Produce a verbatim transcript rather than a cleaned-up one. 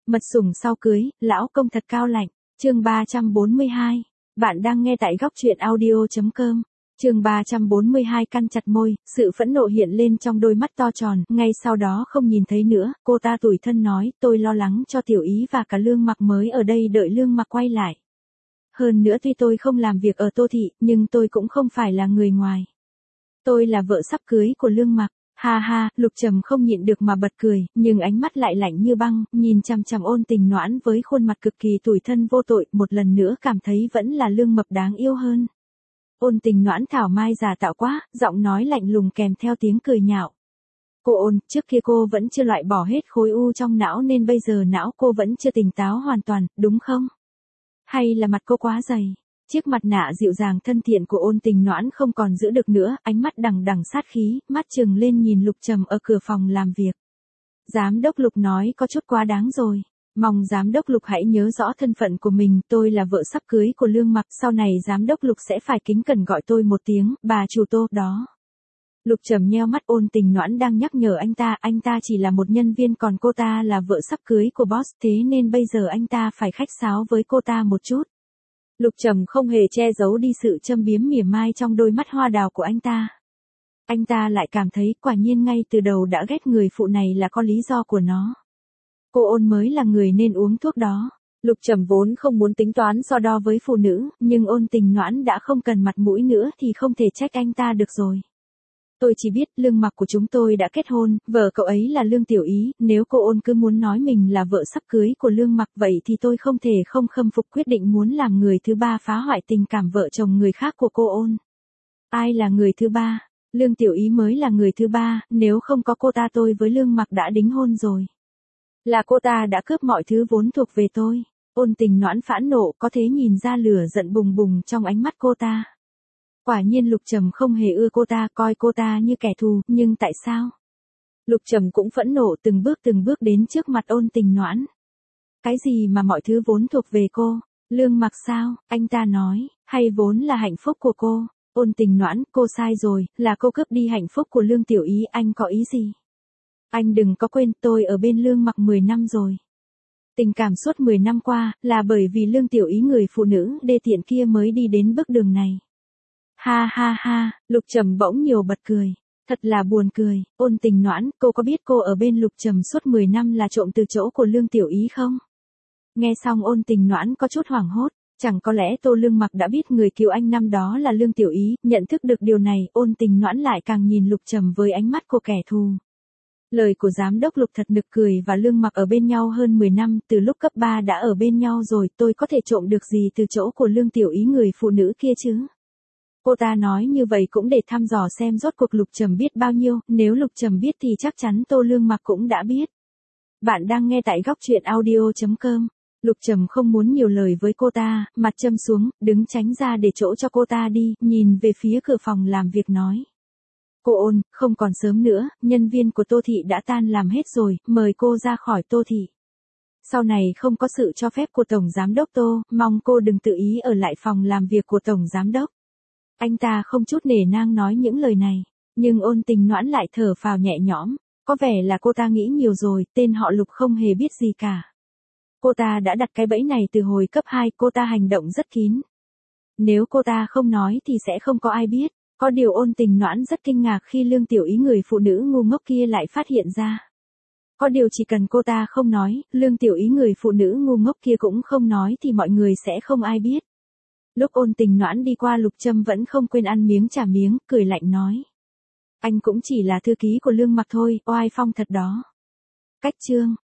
Mật sủng sau cưới, lão công thật cao lạnh. Chương ba trăm bốn mươi hai. Bạn đang nghe tại góc truyện audio chấm com. Chương ba trăm bốn mươi hai căng chặt môi, sự phẫn nộ hiện lên trong đôi mắt to tròn, ngay sau đó không nhìn thấy nữa, cô ta tủi thân nói, tôi lo lắng cho Tiểu Ý và cả Lương Mặc mới ở đây đợi Lương Mặc quay lại. Hơn nữa tuy tôi không làm việc ở Tô Thị, nhưng tôi cũng không phải là người ngoài. Tôi là vợ sắp cưới của Lương Mặc. Ha ha, Lục Trầm không nhịn được mà bật cười, nhưng ánh mắt lại lạnh như băng, nhìn chằm chằm Ôn Tình Noãn với khuôn mặt cực kỳ tủi thân vô tội, một lần nữa cảm thấy vẫn là Lương Mập đáng yêu hơn. Ôn Tình Noãn thảo mai giả tạo quá, giọng nói lạnh lùng kèm theo tiếng cười nhạo. Cô Ôn, trước kia cô vẫn chưa loại bỏ hết khối u trong não nên bây giờ não cô vẫn chưa tỉnh táo hoàn toàn, đúng không? Hay là mặt cô quá dày? Chiếc mặt nạ dịu dàng thân thiện của Ôn Tình Noãn không còn giữ được nữa, ánh mắt đằng đằng sát khí, mắt trừng lên nhìn Lục Trầm ở cửa phòng làm việc. Giám đốc Lục nói có chút quá đáng rồi. Mong giám đốc Lục hãy nhớ rõ thân phận của mình, tôi là vợ sắp cưới của Lương Mặc, sau này giám đốc Lục sẽ phải kính cẩn gọi tôi một tiếng, bà chủ Tô, đó. Lục Trầm nheo mắt. Ôn Tình Noãn đang nhắc nhở anh ta, anh ta chỉ là một nhân viên còn cô ta là vợ sắp cưới của boss, thế nên bây giờ anh ta phải khách sáo với cô ta một chút. Lục Trầm không hề che giấu đi sự châm biếm mỉa mai trong đôi mắt hoa đào của anh ta. Anh ta lại cảm thấy quả nhiên ngay từ đầu đã ghét người phụ này là có lý do của nó. Cô Ôn mới là người nên uống thuốc đó. Lục Trầm vốn không muốn tính toán so đo với phụ nữ, nhưng Ôn Tình Noãn đã không cần mặt mũi nữa thì không thể trách anh ta được rồi. Tôi chỉ biết Lương Mặc của chúng tôi đã kết hôn, vợ cậu ấy là Lương Tiểu Ý, nếu cô Ôn cứ muốn nói mình là vợ sắp cưới của Lương Mặc vậy thì tôi không thể không khâm phục quyết định muốn làm người thứ ba phá hoại tình cảm vợ chồng người khác của cô Ôn. Ai là người thứ ba? Lương Tiểu Ý mới là người thứ ba, nếu không có cô ta tôi với Lương Mặc đã đính hôn rồi. Là cô ta đã cướp mọi thứ vốn thuộc về tôi. Ôn Tình Noãn phẫn nộ, có thể nhìn ra lửa giận bùng bùng trong ánh mắt cô ta. Quả nhiên Lục Trầm không hề ưa cô ta, coi cô ta như kẻ thù, nhưng tại sao? Lục Trầm cũng phẫn nộ, từng bước từng bước đến trước mặt Ôn Tình Noãn. Cái gì mà mọi thứ vốn thuộc về cô? Lương Mặc sao? Anh ta nói, hay vốn là hạnh phúc của cô? Ôn Tình Noãn, cô sai rồi, là cô cướp đi hạnh phúc của Lương Tiểu Ý, anh có ý gì? Anh đừng có quên, tôi ở bên Lương Mặc mười năm rồi. Tình cảm suốt mười năm qua, là bởi vì Lương Tiểu Ý người phụ nữ đê tiện kia mới đi đến bước đường này. Ha ha ha, Lục Trầm bỗng nhiều bật cười. Thật là buồn cười. Ôn Tình Noãn, cô có biết cô ở bên Lục Trầm suốt mười năm là trộm từ chỗ của Lương Tiểu Ý không? Nghe xong Ôn Tình Noãn có chút hoảng hốt. Chẳng có lẽ Tô Lương Mặc đã biết người cứu anh năm đó là Lương Tiểu Ý, nhận thức được điều này, Ôn Tình Noãn lại càng nhìn Lục Trầm với ánh mắt của kẻ thù. Lời của giám đốc Lục thật nực cười, và Lương Mặc ở bên nhau hơn mười năm, từ lúc cấp ba đã ở bên nhau rồi, tôi có thể trộm được gì từ chỗ của Lương Tiểu Ý người phụ nữ kia chứ? Cô ta nói như vậy cũng để thăm dò xem rốt cuộc Lục Trầm biết bao nhiêu, nếu Lục Trầm biết thì chắc chắn Tô Lương Mặc cũng đã biết. Bạn đang nghe tại góc truyện audio chấm com. Lục Trầm không muốn nhiều lời với cô ta, mặt châm xuống, đứng tránh ra để chỗ cho cô ta đi, nhìn về phía cửa phòng làm việc nói. Cô Ôn, không còn sớm nữa, nhân viên của Tô Thị đã tan làm hết rồi, mời cô ra khỏi Tô Thị. Sau này không có sự cho phép của Tổng Giám đốc Tô, mong cô đừng tự ý ở lại phòng làm việc của Tổng Giám đốc. Anh ta không chút nể nang nói những lời này, nhưng Ôn Tình Noãn lại thở phào nhẹ nhõm, có vẻ là cô ta nghĩ nhiều rồi, tên họ Lục không hề biết gì cả. Cô ta đã đặt cái bẫy này từ hồi cấp hai, cô ta hành động rất kín. Nếu cô ta không nói thì sẽ không có ai biết, có điều Ôn Tình Noãn rất kinh ngạc khi Lương Tiểu Ý người phụ nữ ngu ngốc kia lại phát hiện ra. Có điều chỉ cần cô ta không nói, Lương Tiểu Ý người phụ nữ ngu ngốc kia cũng không nói thì mọi người sẽ không ai biết. Lúc Ôn Tình Noãn đi qua, Lục Trầm vẫn không quên ăn miếng trả miếng, cười lạnh nói. Anh cũng chỉ là thư ký của Lương Mặc thôi, oai phong thật đó. Cách chương.